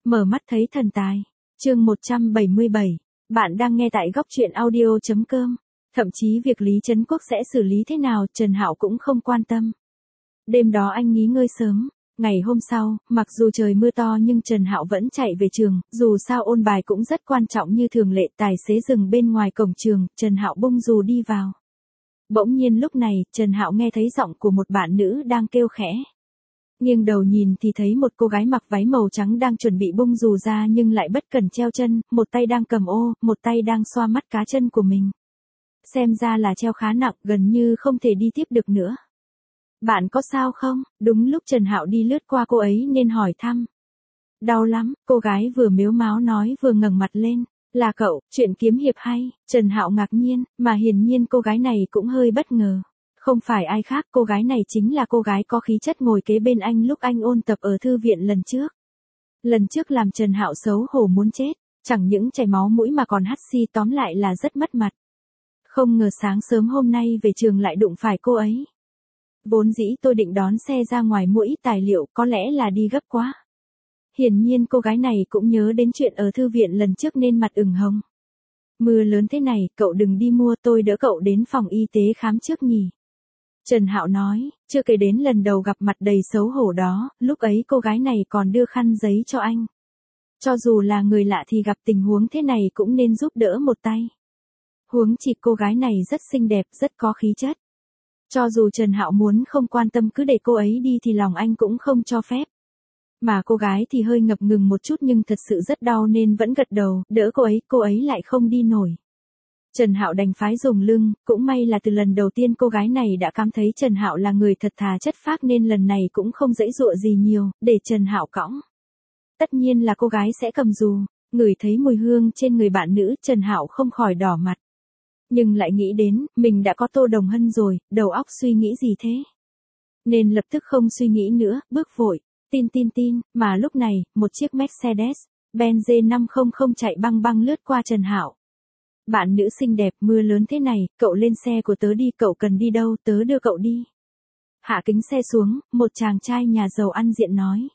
Mở mắt thấy thần tài. Chương 177. Bạn đang nghe tại góc chuyện audio.com. Thậm chí việc Lý Trấn Quốc sẽ xử lý thế nào, Trần Hạo cũng không quan tâm. Đêm đó anh nghỉ ngơi sớm. Ngày hôm sau, mặc dù trời mưa to nhưng Trần Hạo vẫn chạy về trường, dù sao ôn bài cũng rất quan trọng như thường lệ. Tài xế dừng bên ngoài cổng trường, Trần Hạo bung dù đi vào. Bỗng nhiên lúc này, Trần Hạo nghe thấy giọng của một bạn nữ đang kêu khẽ. Nghiêng đầu nhìn thì thấy một cô gái mặc váy màu trắng đang chuẩn bị bung dù ra nhưng lại bất cẩn treo chân, một tay đang cầm ô, một tay đang xoa mắt cá chân của mình. Xem ra là treo khá nặng, gần như không thể đi tiếp được nữa. Bạn có sao không? Đúng lúc Trần Hạo đi lướt qua cô ấy nên hỏi thăm. Đau lắm, cô gái vừa mếu máo nói vừa ngẩng mặt lên. Là cậu, chuyện kiếm hiệp hay? Trần Hạo ngạc nhiên, mà hiển nhiên cô gái này cũng hơi bất ngờ. Không phải ai khác, cô gái này chính là cô gái có khí chất ngồi kế bên anh lúc anh ôn tập ở thư viện lần trước. Lần trước làm Trần Hạo xấu hổ muốn chết, chẳng những chảy máu mũi mà còn hắt xi, tóm lại là rất mất mặt. Không ngờ sáng sớm hôm nay về trường lại đụng phải cô ấy. Vốn dĩ tôi định đón xe ra ngoài mua ít tài liệu, có lẽ là đi gấp quá. Hiển nhiên cô gái này cũng nhớ đến chuyện ở thư viện lần trước nên mặt ửng hồng. Mưa lớn thế này, cậu đừng đi mua, tôi đỡ cậu đến phòng y tế khám trước nhỉ. Trần Hạo nói, chưa kể đến lần đầu gặp mặt đầy xấu hổ đó, lúc ấy cô gái này còn đưa khăn giấy cho anh. Cho dù là người lạ thì gặp tình huống thế này cũng nên giúp đỡ một tay. Huống chi cô gái này rất xinh đẹp, rất có khí chất. Cho dù Trần Hạo muốn không quan tâm cứ để cô ấy đi thì lòng anh cũng không cho phép. Mà cô gái thì hơi ngập ngừng một chút nhưng thật sự rất đau nên vẫn gật đầu, đỡ cô ấy lại không đi nổi. Trần Hạo đành phái dùng lưng, cũng may là từ lần đầu tiên cô gái này đã cảm thấy Trần Hạo là người thật thà chất phác nên lần này cũng không giãy giụa gì nhiều, để Trần Hạo cõng. Tất nhiên là cô gái sẽ cầm dù, ngửi thấy mùi hương trên người bạn nữ, Trần Hạo không khỏi đỏ mặt. Nhưng lại nghĩ đến, mình đã có Tô Đồng Hân rồi, đầu óc suy nghĩ gì thế? Nên lập tức không suy nghĩ nữa, bước vội, tin, mà lúc này, một chiếc Mercedes-Benz G500 chạy băng băng lướt qua Trần Hạo. Bạn nữ xinh đẹp, mưa lớn thế này, cậu lên xe của tớ đi, cậu cần đi đâu, tớ đưa cậu đi. Hạ kính xe xuống, một chàng trai nhà giàu ăn diện nói.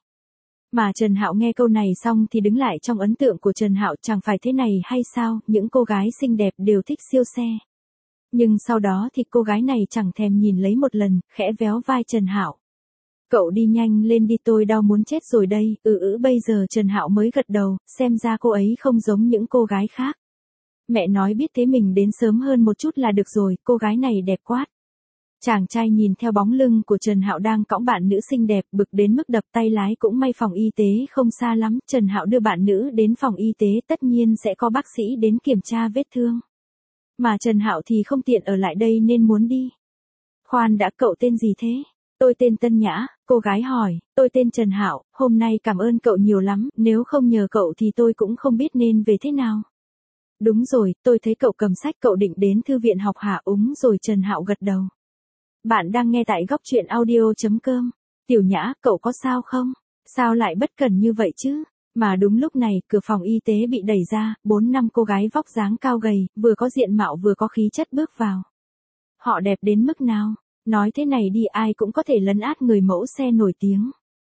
Mà Trần Hạo nghe câu này xong thì đứng lại, trong ấn tượng của Trần Hạo chẳng phải thế này hay sao, những cô gái xinh đẹp đều thích siêu xe. Nhưng sau đó thì cô gái này chẳng thèm nhìn lấy một lần, khẽ véo vai Trần Hạo. Cậu đi nhanh lên đi, tôi đau muốn chết rồi đây, bây giờ Trần Hạo mới gật đầu, xem ra cô ấy không giống những cô gái khác. Mẹ nói biết thế mình đến sớm hơn một chút là được rồi, cô gái này đẹp quá. Chàng trai nhìn theo bóng lưng của Trần Hạo đang cõng bạn nữ xinh đẹp, bực đến mức đập tay lái, cũng may phòng y tế không xa lắm, Trần Hạo đưa bạn nữ đến phòng y tế, tất nhiên sẽ có bác sĩ đến kiểm tra vết thương. Mà Trần Hạo thì không tiện ở lại đây nên muốn đi. Khoan đã, cậu tên gì thế? Tôi tên Tân Nhã, cô gái hỏi, tôi tên Trần Hạo, hôm nay cảm ơn cậu nhiều lắm, nếu không nhờ cậu thì tôi cũng không biết nên về thế nào. Đúng rồi, tôi thấy cậu cầm sách, cậu định đến thư viện học hả? Đúng rồi, Trần Hạo gật đầu. Bạn đang nghe tại góc chuyện audio.com. Tiểu Nhã, cậu có sao không? Sao lại bất cẩn như vậy chứ? Mà đúng lúc này, cửa phòng y tế bị đẩy ra, 4-5 cô gái vóc dáng cao gầy, vừa có diện mạo vừa có khí chất bước vào. Họ đẹp đến mức nào? Nói thế này đi, ai cũng có thể lấn át người mẫu xe nổi tiếng.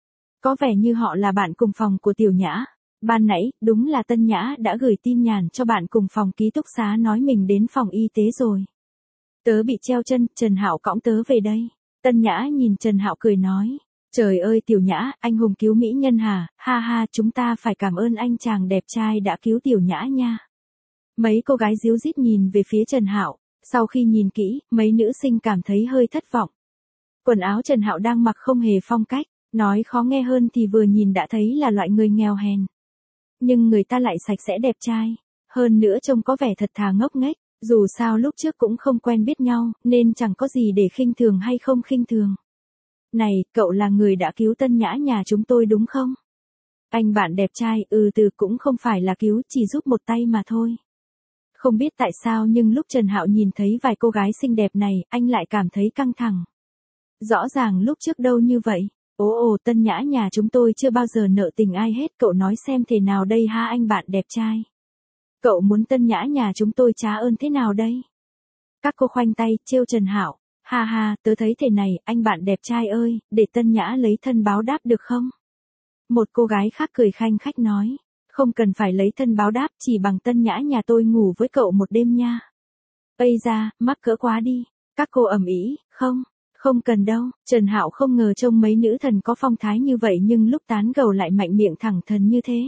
Có vẻ như họ là bạn cùng phòng của Tiểu Nhã. Ban nãy, đúng là Tân Nhã đã gửi tin nhắn cho bạn cùng phòng ký túc xá nói mình đến phòng y tế rồi. Tớ bị treo chân, Trần Hạo cõng tớ về đây. Tân Nhã nhìn Trần Hạo cười nói. Trời ơi Tiểu Nhã, anh hùng cứu mỹ nhân hả? Ha ha, chúng ta phải cảm ơn anh chàng đẹp trai đã cứu Tiểu Nhã nha. Mấy cô gái díu dít nhìn về phía Trần Hạo. Sau khi nhìn kỹ, mấy nữ sinh cảm thấy hơi thất vọng. Quần áo Trần Hạo đang mặc không hề phong cách, nói khó nghe hơn thì vừa nhìn đã thấy là loại người nghèo hèn. Nhưng người ta lại sạch sẽ đẹp trai, hơn nữa trông có vẻ thật thà ngốc nghếch, dù sao lúc trước cũng không quen biết nhau, nên chẳng có gì để khinh thường hay không khinh thường. Này, cậu là người đã cứu Tân Nhã nhà chúng tôi đúng không? Anh bạn đẹp trai, cũng không phải là cứu, chỉ giúp một tay mà thôi. Không biết tại sao nhưng lúc Trần Hạo nhìn thấy vài cô gái xinh đẹp này, anh lại cảm thấy căng thẳng. Rõ ràng lúc trước đâu như vậy. Tân Nhã nhà chúng tôi chưa bao giờ nợ tình ai hết, cậu nói xem thế nào đây ha anh bạn đẹp trai. Cậu muốn Tân Nhã nhà chúng tôi trả ơn thế nào đây? Các cô khoanh tay, trêu Trần Hạo. Ha ha, tớ thấy thế này, anh bạn đẹp trai ơi, để Tân Nhã lấy thân báo đáp được không? Một cô gái khác cười khanh khách nói. Không cần phải lấy thân báo đáp, chỉ bằng Tân Nhã nhà tôi ngủ với cậu một đêm nha. Ây da, mắc cỡ quá đi. Các cô ầm ĩ, không cần đâu. Trần Hạo không ngờ trông mấy nữ thần có phong thái như vậy nhưng lúc tán gẫu lại mạnh miệng thẳng thắn như thế.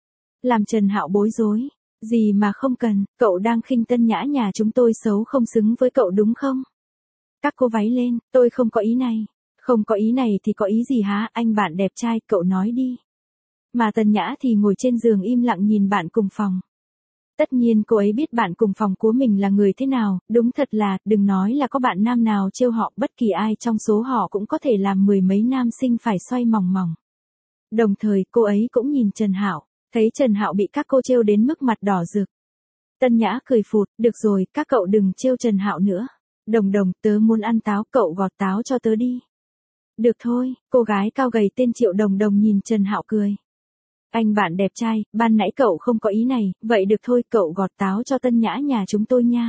Làm Trần Hạo bối rối. Gì mà không cần, cậu đang khinh Tân Nhã nhà chúng tôi xấu không xứng với cậu đúng không? Các cô váy lên, tôi không có ý này. Không có ý này thì có ý gì hả, anh bạn đẹp trai, cậu nói đi. Mà Tân Nhã thì ngồi trên giường im lặng nhìn bạn cùng phòng. Tất nhiên cô ấy biết bạn cùng phòng của mình là người thế nào, đúng thật là, đừng nói là có bạn nam nào trêu họ, bất kỳ ai trong số họ cũng có thể làm mười mấy nam sinh phải xoay mòng mòng. Đồng thời cô ấy cũng nhìn Trần Hạo, thấy Trần Hạo bị các cô trêu đến mức mặt đỏ rực. Tân Nhã cười phụt, được rồi, các cậu đừng trêu Trần Hạo nữa. Đồng đồng, tớ muốn ăn táo, cậu gọt táo cho tớ đi. Được thôi, cô gái cao gầy tên Triệu Đồng Đồng nhìn Trần Hạo cười. Anh bạn đẹp trai, ban nãy cậu không có ý này, vậy được thôi, cậu gọt táo cho Tân Nhã nhà chúng tôi nha.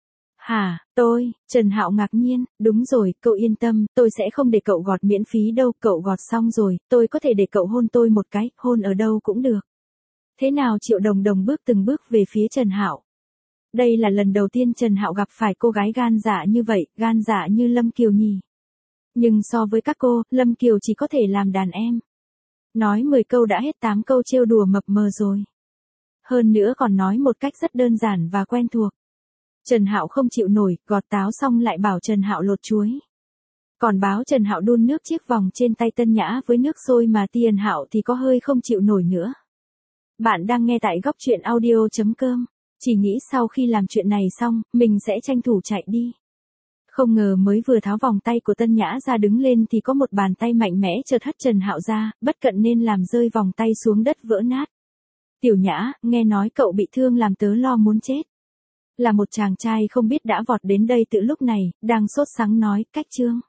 Hả, tôi, Trần Hạo ngạc nhiên, đúng rồi, cậu yên tâm, tôi sẽ không để cậu gọt miễn phí đâu, cậu gọt xong rồi, tôi có thể để cậu hôn tôi một cái, hôn ở đâu cũng được. Thế nào Triệu Đồng Đồng bước từng bước về phía Trần Hạo. Đây là lần đầu tiên Trần Hạo gặp phải cô gái gan dạ như vậy, gan dạ như Lâm Kiều nhỉ. Nhưng so với các cô, Lâm Kiều chỉ có thể làm đàn em. Nói 10 câu đã hết 8 câu trêu đùa mập mờ rồi. Hơn nữa còn nói một cách rất đơn giản và quen thuộc. Trần Hạo không chịu nổi, gọt táo xong lại bảo Trần Hạo lột chuối. Còn báo Trần Hạo đun nước chiếc vòng trên tay Tân Nhã với nước sôi mà Tiền Hạo thì có hơi không chịu nổi nữa. Bạn đang nghe tại góc truyện audio.com. Chỉ nghĩ sau khi làm chuyện này xong, mình sẽ tranh thủ chạy đi. Không ngờ mới vừa tháo vòng tay của Tân Nhã ra đứng lên thì có một bàn tay mạnh mẽ chợt hất Trần Hạo ra, bất cận nên làm rơi vòng tay xuống đất vỡ nát. Tiểu Nhã, nghe nói cậu bị thương làm tớ lo muốn chết. Là một chàng trai không biết đã vọt đến đây từ lúc này, đang sốt sắng nói, cách Trương.